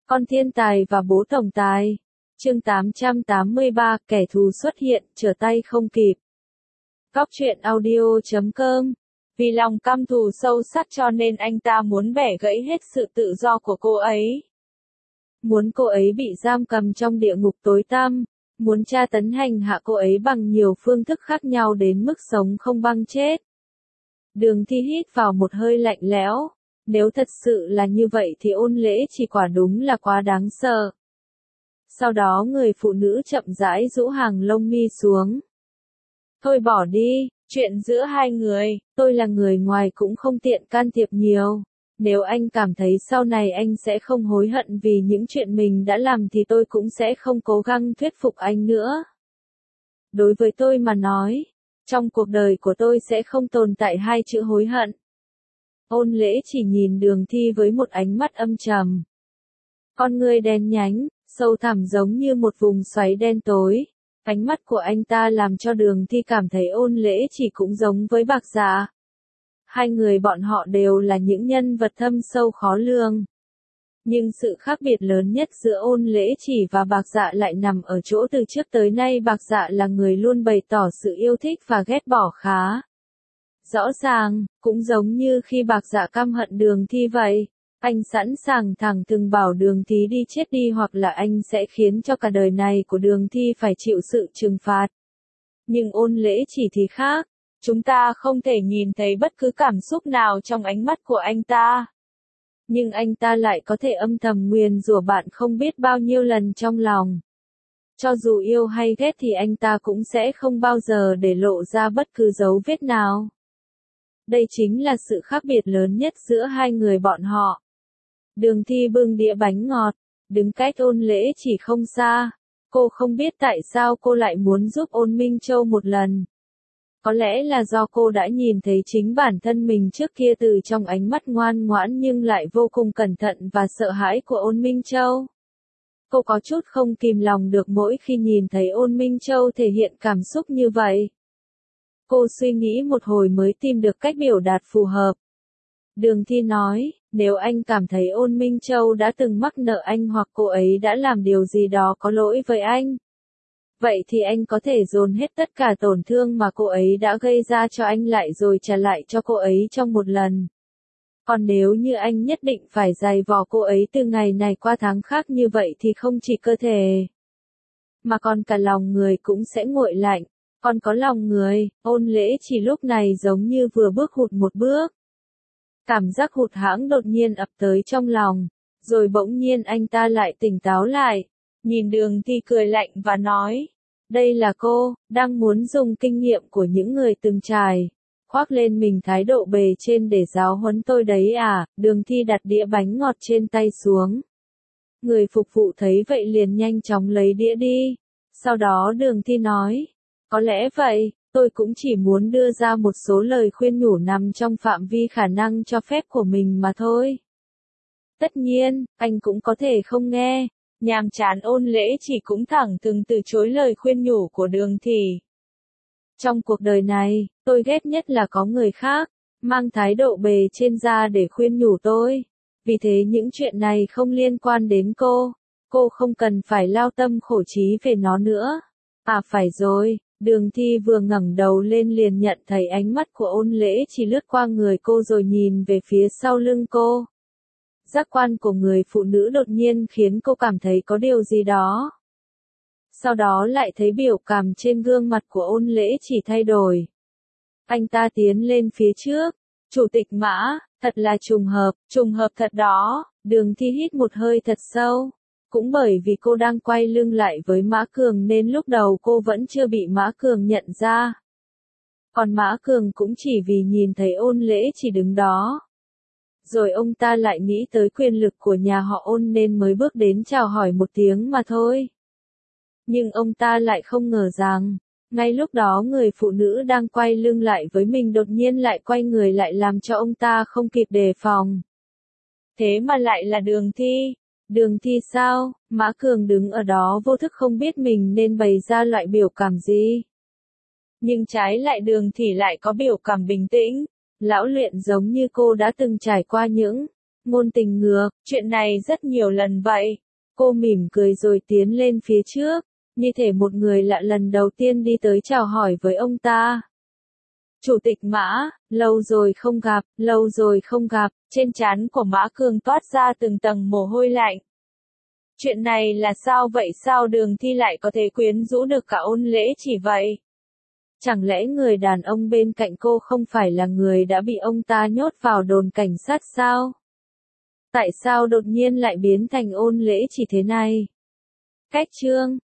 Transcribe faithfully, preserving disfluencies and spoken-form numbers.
Con thiên tài và bố tổng tài. Chương tám trăm tám mươi ba, kẻ thù xuất hiện, trở tay không kịp. Góc truyện audio chấm com. Vì lòng căm thù sâu sắc cho nên anh ta muốn bẻ gãy hết sự tự do của cô ấy. Muốn cô ấy bị giam cầm trong địa ngục tối tăm. Muốn tra tấn hành hạ cô ấy bằng nhiều phương thức khác nhau đến mức sống không băng chết. Đường Thi hít vào một hơi lạnh lẽo. Nếu thật sự là như vậy thì Ôn Lễ Chỉ quả đúng là quá đáng sợ. Sau đó người phụ nữ chậm rãi rũ hàng lông mi xuống. Thôi bỏ đi, chuyện giữa hai người, tôi là người ngoài cũng không tiện can thiệp nhiều. Nếu anh cảm thấy sau này anh sẽ không hối hận vì những chuyện mình đã làm thì tôi cũng sẽ không cố gắng thuyết phục anh nữa. Đối với tôi mà nói, trong cuộc đời của tôi sẽ không tồn tại hai chữ hối hận. Ôn Lễ Chỉ nhìn Đường Thi với một ánh mắt âm trầm. Con ngươi đen nhánh, sâu thẳm giống như một vùng xoáy đen tối. Ánh mắt của anh ta làm cho Đường Thi cảm thấy Ôn Lễ Chỉ cũng giống với Bạc Dạ. Hai người bọn họ đều là những nhân vật thâm sâu khó lường. Nhưng sự khác biệt lớn nhất giữa Ôn Lễ Chỉ và Bạc Dạ lại nằm ở chỗ từ trước tới nay Bạc Dạ là người luôn bày tỏ sự yêu thích và ghét bỏ khá rõ ràng, cũng giống như khi Bạc Dạ căm hận Đường Thi vậy. Anh sẵn sàng thẳng thừng bảo Đường Thi đi chết đi hoặc là anh sẽ khiến cho cả đời này của Đường Thi phải chịu sự trừng phạt. Nhưng Ôn Lễ Chỉ thì khác. Chúng ta không thể nhìn thấy bất cứ cảm xúc nào trong ánh mắt của anh ta. Nhưng anh ta lại có thể âm thầm nguyền rủa bạn không biết bao nhiêu lần trong lòng. Cho dù yêu hay ghét thì anh ta cũng sẽ không bao giờ để lộ ra bất cứ dấu vết nào. Đây chính là sự khác biệt lớn nhất giữa hai người bọn họ. Đường Thi bưng đĩa bánh ngọt, đứng cách Ôn Lễ Chỉ không xa. Cô không biết tại sao cô lại muốn giúp Ôn Minh Châu một lần. Có lẽ là do cô đã nhìn thấy chính bản thân mình trước kia từ trong ánh mắt ngoan ngoãn nhưng lại vô cùng cẩn thận và sợ hãi của Ôn Minh Châu. Cô có chút không kìm lòng được mỗi khi nhìn thấy Ôn Minh Châu thể hiện cảm xúc như vậy. Cô suy nghĩ một hồi mới tìm được cách biểu đạt phù hợp. Đường Thi nói, nếu anh cảm thấy Ôn Minh Châu đã từng mắc nợ anh hoặc cô ấy đã làm điều gì đó có lỗi với anh. Vậy thì anh có thể dồn hết tất cả tổn thương mà cô ấy đã gây ra cho anh lại rồi trả lại cho cô ấy trong một lần. Còn nếu như anh nhất định phải giày vò cô ấy từ ngày này qua tháng khác như vậy thì không chỉ cơ thể, mà còn cả lòng người cũng sẽ nguội lạnh. Còn có lòng người, Ôn Lễ Chỉ lúc này giống như vừa bước hụt một bước. Cảm giác hụt hẫng đột nhiên ập tới trong lòng, rồi bỗng nhiên anh ta lại tỉnh táo lại. Nhìn Đường Thi cười lạnh và nói, đây là cô, đang muốn dùng kinh nghiệm của những người từng trải, khoác lên mình thái độ bề trên để giáo huấn tôi đấy à. Đường Thi đặt đĩa bánh ngọt trên tay xuống. Người phục vụ thấy vậy liền nhanh chóng lấy đĩa đi. Sau đó Đường Thi nói, có lẽ vậy, tôi cũng chỉ muốn đưa ra một số lời khuyên nhủ nằm trong phạm vi khả năng cho phép của mình mà thôi. Tất nhiên, anh cũng có thể không nghe. Nhàm chán Ôn Lễ Chỉ cũng thẳng thừng từ chối lời khuyên nhủ của Đường Thi. Trong cuộc đời này, tôi ghét nhất là có người khác mang thái độ bề trên ra để khuyên nhủ tôi. Vì thế những chuyện này không liên quan đến cô. Cô không cần phải lao tâm khổ trí về nó nữa. À phải rồi, Đường Thi vừa ngẩng đầu lên liền nhận thấy ánh mắt của Ôn Lễ Chỉ lướt qua người cô rồi nhìn về phía sau lưng cô. Giác quan của người phụ nữ đột nhiên khiến cô cảm thấy có điều gì đó. Sau đó lại thấy biểu cảm trên gương mặt của Ôn Lễ Chỉ thay đổi. Anh ta tiến lên phía trước. Chủ tịch Mã, thật là trùng hợp, trùng hợp thật đó. Đường Thi hít một hơi thật sâu. Cũng bởi vì cô đang quay lưng lại với Mã Cường nên lúc đầu cô vẫn chưa bị Mã Cường nhận ra. Còn Mã Cường cũng chỉ vì nhìn thấy Ôn Lễ Chỉ đứng đó. Rồi ông ta lại nghĩ tới quyền lực của nhà họ Ôn nên mới bước đến chào hỏi một tiếng mà thôi. Nhưng ông ta lại không ngờ rằng, ngay lúc đó người phụ nữ đang quay lưng lại với mình đột nhiên lại quay người lại làm cho ông ta không kịp đề phòng. Thế mà lại là Đường Thi. Đường Thi sao? Mã Cường đứng ở đó vô thức không biết mình nên bày ra loại biểu cảm gì. Nhưng trái lại Đường Thi lại có biểu cảm bình tĩnh. Lão luyện giống như cô đã từng trải qua những Ngôn Tình ngược, chuyện này rất nhiều lần vậy. Cô mỉm cười rồi tiến lên phía trước, như thể một người lạ lần đầu tiên đi tới chào hỏi với ông ta. Chủ tịch Mã, lâu rồi không gặp, lâu rồi không gặp, trên trán của Mã Cường toát ra từng tầng mồ hôi lạnh. Chuyện này là sao vậy, sao Đường Thi lại có thể quyến rũ được cả Ôn Lễ chỉ vậy? Chẳng lẽ người đàn ông bên cạnh cô không phải là người đã bị ông ta nhốt vào đồn cảnh sát sao? Tại sao đột nhiên lại biến thành Ôn Lễ chỉ thế này? Cách chương